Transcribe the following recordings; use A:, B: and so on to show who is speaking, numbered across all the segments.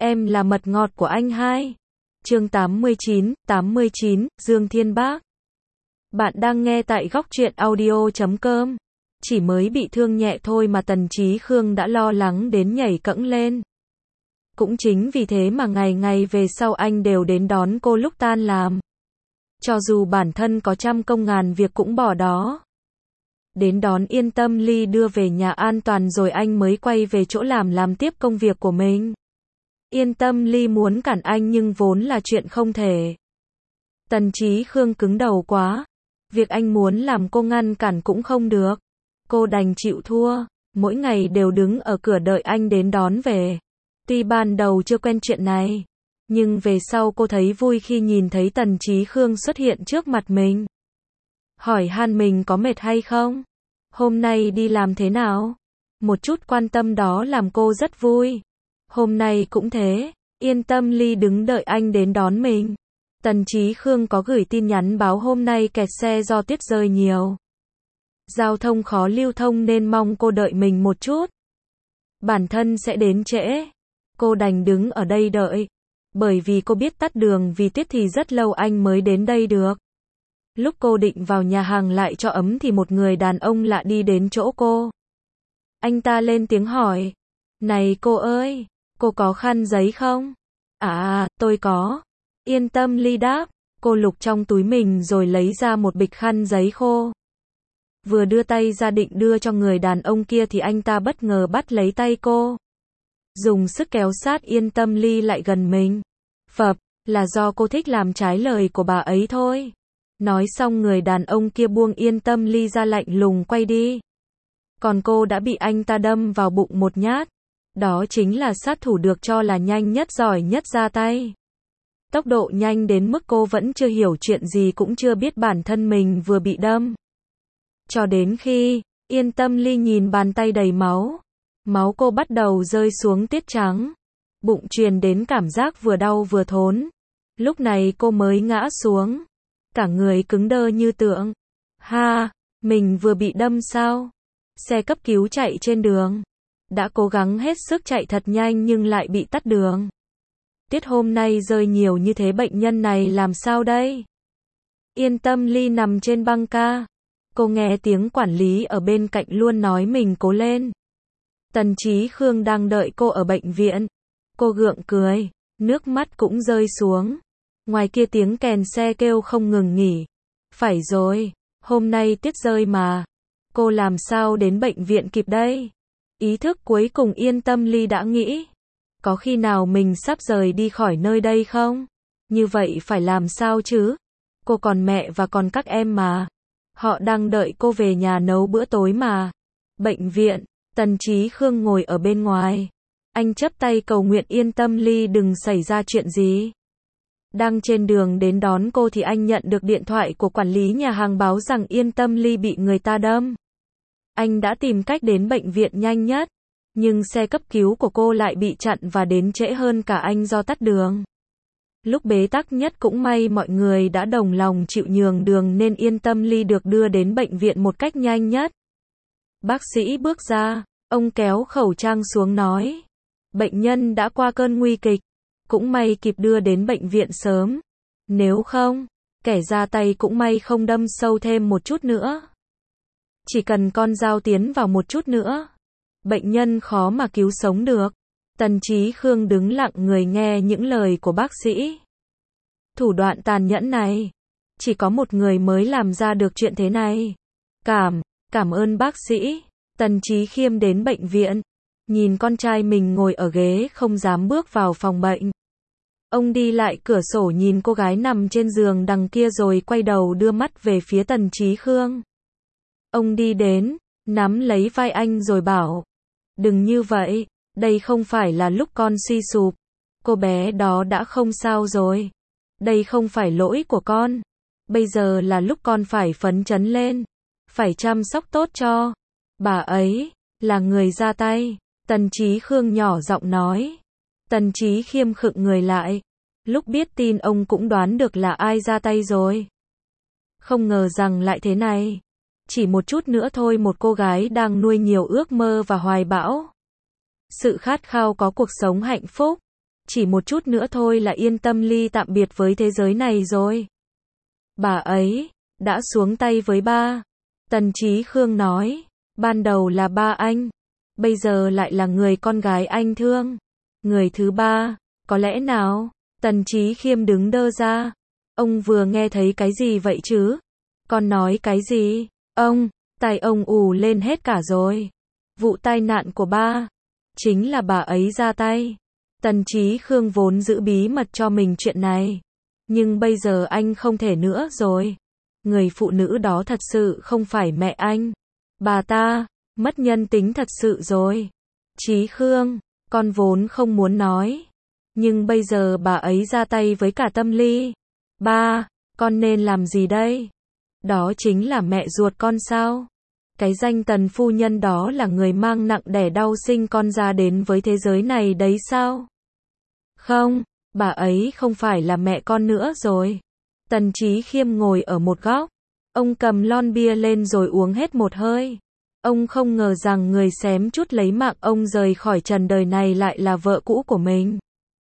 A: Em là mật ngọt của anh hai. Chương 89, Dương Thiên Bác. Bạn đang nghe tại góc truyện audio.com. Chỉ mới bị thương nhẹ thôi mà Tần Chí Khương đã lo lắng đến nhảy cẫng lên. Cũng chính vì thế mà ngày ngày về sau anh đều đến đón cô lúc tan làm. Cho dù bản thân có trăm công ngàn việc cũng bỏ đó. Đến đón Yên Tâm Ly đưa về nhà an toàn rồi anh mới quay về chỗ làm tiếp công việc của mình. Yên Tâm Ly muốn cản anh nhưng vốn là chuyện không thể. Tần Chí Khương cứng đầu quá. Việc anh muốn làm cô ngăn cản cũng không được. Cô đành chịu thua, mỗi ngày đều đứng ở cửa đợi anh đến đón về. Tuy ban đầu chưa quen chuyện này, nhưng về sau cô thấy vui khi nhìn thấy Tần Chí Khương xuất hiện trước mặt mình. Hỏi han mình có mệt hay không? Hôm nay đi làm thế nào? Một chút quan tâm đó làm cô rất vui. Hôm nay cũng thế, Yên Tâm Ly đứng đợi anh đến đón mình. Tần Chí Khương có gửi tin nhắn báo hôm nay kẹt xe do tuyết rơi nhiều. Giao thông khó lưu thông nên mong cô đợi mình một chút. Bản thân sẽ đến trễ. Cô đành đứng ở đây đợi. Bởi vì cô biết tắt đường vì tuyết thì rất lâu anh mới đến đây được. Lúc cô định vào nhà hàng lại cho ấm thì một người đàn ông lạ đi đến chỗ cô. Anh ta lên tiếng hỏi. Này cô ơi, cô có khăn giấy không? À, tôi có. Yên Tâm Ly đáp. Cô lục trong túi mình rồi lấy ra một bịch khăn giấy khô. Vừa đưa tay ra định đưa cho người đàn ông kia thì anh ta bất ngờ bắt lấy tay cô. Dùng sức kéo sát Yên Tâm Ly lại gần mình. Phập, là do cô thích làm trái lời của bà ấy thôi. Nói xong người đàn ông kia buông Yên Tâm Ly ra lạnh lùng quay đi. Còn cô đã bị anh ta đâm vào bụng một nhát. Đó chính là sát thủ được cho là nhanh nhất giỏi nhất ra tay. Tốc độ nhanh đến mức cô vẫn chưa hiểu chuyện gì cũng chưa biết bản thân mình vừa bị đâm. Cho đến khi, Yên Tâm Ly nhìn bàn tay đầy máu. Máu cô bắt đầu rơi xuống tiết trắng. Bụng truyền đến cảm giác vừa đau vừa thốn. Lúc này cô mới ngã xuống. Cả người cứng đơ như tượng. Ha, mình vừa bị đâm sao? Xe cấp cứu chạy trên đường. Đã cố gắng hết sức chạy thật nhanh nhưng lại bị tắt đường. Tuyết hôm nay rơi nhiều như thế bệnh nhân này làm sao đây? Yên Tâm Ly nằm trên băng ca. Cô nghe tiếng quản lý ở bên cạnh luôn nói mình cố lên. Tần Chí Khương đang đợi cô ở bệnh viện. Cô gượng cười, nước mắt cũng rơi xuống. Ngoài kia tiếng kèn xe kêu không ngừng nghỉ. Phải rồi, hôm nay tuyết rơi mà. Cô làm sao đến bệnh viện kịp đây? Ý thức cuối cùng Yên Tâm Ly đã nghĩ. Có khi nào mình sắp rời đi khỏi nơi đây không? Như vậy phải làm sao chứ? Cô còn mẹ và còn các em mà. Họ đang đợi cô về nhà nấu bữa tối mà. Bệnh viện, Tần Chí Khương ngồi ở bên ngoài. Anh chắp tay cầu nguyện Yên Tâm Ly đừng xảy ra chuyện gì. Đang trên đường đến đón cô thì anh nhận được điện thoại của quản lý nhà hàng báo rằng Yên Tâm Ly bị người ta đâm. Anh đã tìm cách đến bệnh viện nhanh nhất. Nhưng xe cấp cứu của cô lại bị chặn và đến trễ hơn cả anh do tắt đường. Lúc bế tắc nhất cũng may mọi người đã đồng lòng chịu nhường đường nên Yên Tâm Ly được đưa đến bệnh viện một cách nhanh nhất. Bác sĩ bước ra, ông kéo khẩu trang xuống nói. Bệnh nhân đã qua cơn nguy kịch. Cũng may kịp đưa đến bệnh viện sớm. Nếu không, kẻ ra tay cũng may không đâm sâu thêm một chút nữa. Chỉ cần con dao tiến vào một chút nữa. Bệnh nhân khó mà cứu sống được. Tần Chí Khương đứng lặng người nghe những lời của bác sĩ. Thủ đoạn tàn nhẫn này. Chỉ có một người mới làm ra được chuyện thế này. Cảm ơn bác sĩ. Tần Chí Khiêm đến bệnh viện. Nhìn con trai mình ngồi ở ghế không dám bước vào phòng bệnh. Ông đi lại cửa sổ nhìn cô gái nằm trên giường đằng kia rồi quay đầu đưa mắt về phía Tần Chí Khương. Ông đi đến, nắm lấy vai anh rồi bảo. Đừng như vậy, đây không phải là lúc con suy sụp. Cô bé đó đã không sao rồi. Đây không phải lỗi của con. Bây giờ là lúc con phải phấn chấn lên. Phải chăm sóc tốt cho. Bà ấy, là người ra tay. Tần Chí Khương nhỏ giọng nói. Tần Chí Khiêm khựng người lại. Lúc biết tin ông cũng đoán được là ai ra tay rồi. Không ngờ rằng lại thế này. Chỉ một chút nữa thôi một cô gái đang nuôi nhiều ước mơ và hoài bão. Sự khát khao có cuộc sống hạnh phúc. Chỉ một chút nữa thôi là Yên Tâm Ly tạm biệt với thế giới này rồi. Bà ấy đã xuống tay với ba. Tần Chí Khương nói, ban đầu là ba anh, bây giờ lại là người con gái anh thương. Người thứ ba, có lẽ nào? Tần Chí Khiêm đứng đơ ra. Ông vừa nghe thấy cái gì vậy chứ? Con nói cái gì? Tai ông ù lên hết cả rồi. Vụ tai nạn của ba, chính là bà ấy ra tay. Tần Chí Khương vốn giữ bí mật cho mình chuyện này. Nhưng bây giờ anh không thể nữa rồi. Người phụ nữ đó thật sự không phải mẹ anh. Bà ta, mất nhân tính thật sự rồi. Chí Khương, con vốn không muốn nói. Nhưng bây giờ bà ấy ra tay với cả Tâm Ly. Ba, con nên làm gì đây? Đó chính là mẹ ruột con sao? Cái danh Tần phu nhân đó là người mang nặng đẻ đau sinh con ra đến với thế giới này đấy sao? Không, bà ấy không phải là mẹ con nữa rồi. Tần Chí Khiêm ngồi ở một góc. Ông cầm lon bia lên rồi uống hết một hơi. Ông không ngờ rằng người xém chút lấy mạng ông rời khỏi trần đời này lại là vợ cũ của mình.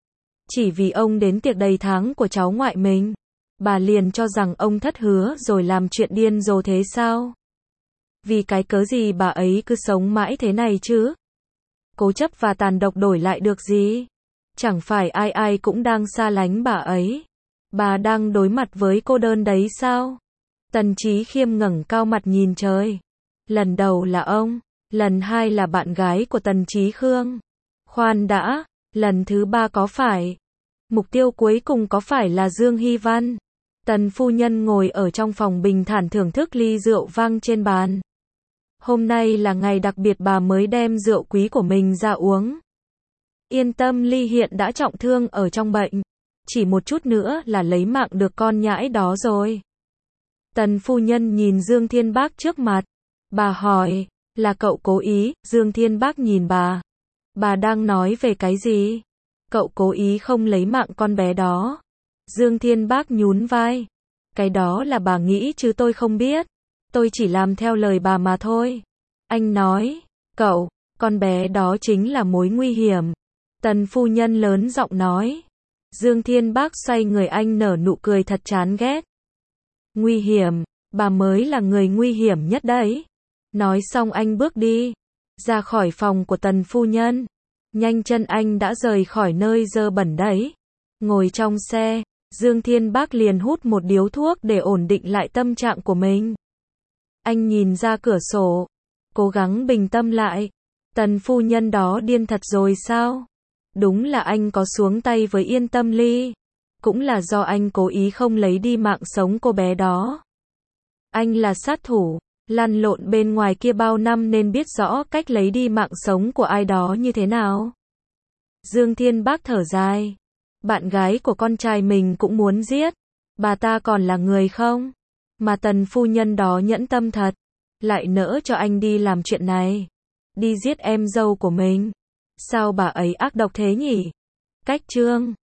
A: Chỉ vì ông đến tiệc đầy tháng của cháu ngoại mình, bà liền cho rằng ông thất hứa rồi làm chuyện điên rồ thế sao? Vì cái cớ gì bà ấy cứ sống mãi thế này chứ? Cố chấp và tàn độc đổi lại được gì? Chẳng phải ai ai cũng đang xa lánh bà ấy. Bà đang đối mặt với cô đơn đấy sao? Tần Chí Khiêm ngẩng cao mặt nhìn trời. Lần đầu là ông, lần hai là bạn gái của Tần Chí Khương. Khoan đã, lần thứ ba có phải? Mục tiêu cuối cùng có phải là Dương Hy Văn? Tần phu nhân ngồi ở trong phòng bình thản thưởng thức ly rượu vang trên bàn. Hôm nay là ngày đặc biệt bà mới đem rượu quý của mình ra uống. Yên Tâm Ly hiện đã trọng thương ở trong bệnh. Chỉ một chút nữa là lấy mạng được con nhãi đó rồi. Tần phu nhân nhìn Dương Thiên Bác trước mặt. Bà hỏi, là cậu cố ý? Dương Thiên Bác nhìn bà. Bà đang nói về cái gì? Cậu cố ý không lấy mạng con bé đó. Dương Thiên Bác nhún vai. Cái đó là bà nghĩ chứ tôi không biết. Tôi chỉ làm theo lời bà mà thôi. Anh nói, con bé đó chính là mối nguy hiểm. Tần phu nhân lớn giọng nói. Dương Thiên Bác xoay người anh nở nụ cười thật chán ghét. Nguy hiểm, bà mới là người nguy hiểm nhất đấy. Nói xong anh bước đi, ra khỏi phòng của Tần phu nhân. Nhanh chân anh đã rời khỏi nơi dơ bẩn đấy. Ngồi trong xe, Dương Thiên Bác liền hút một điếu thuốc để ổn định lại tâm trạng của mình. Anh nhìn ra cửa sổ, cố gắng bình tâm lại. Tần phu nhân đó điên thật rồi sao? Đúng là anh có xuống tay với Yên Tâm Ly. Cũng là do anh cố ý không lấy đi mạng sống cô bé đó. Anh là sát thủ, lăn lộn bên ngoài kia bao năm nên biết rõ cách lấy đi mạng sống của ai đó như thế nào. Dương Thiên Bác thở dài. Bạn gái của con trai mình cũng muốn giết. Bà ta còn là người không? Mà Tần phu nhân đó nhẫn tâm thật. Lại nỡ cho anh đi làm chuyện này. Đi giết em dâu của mình. Sao bà ấy ác độc thế nhỉ? Cách chương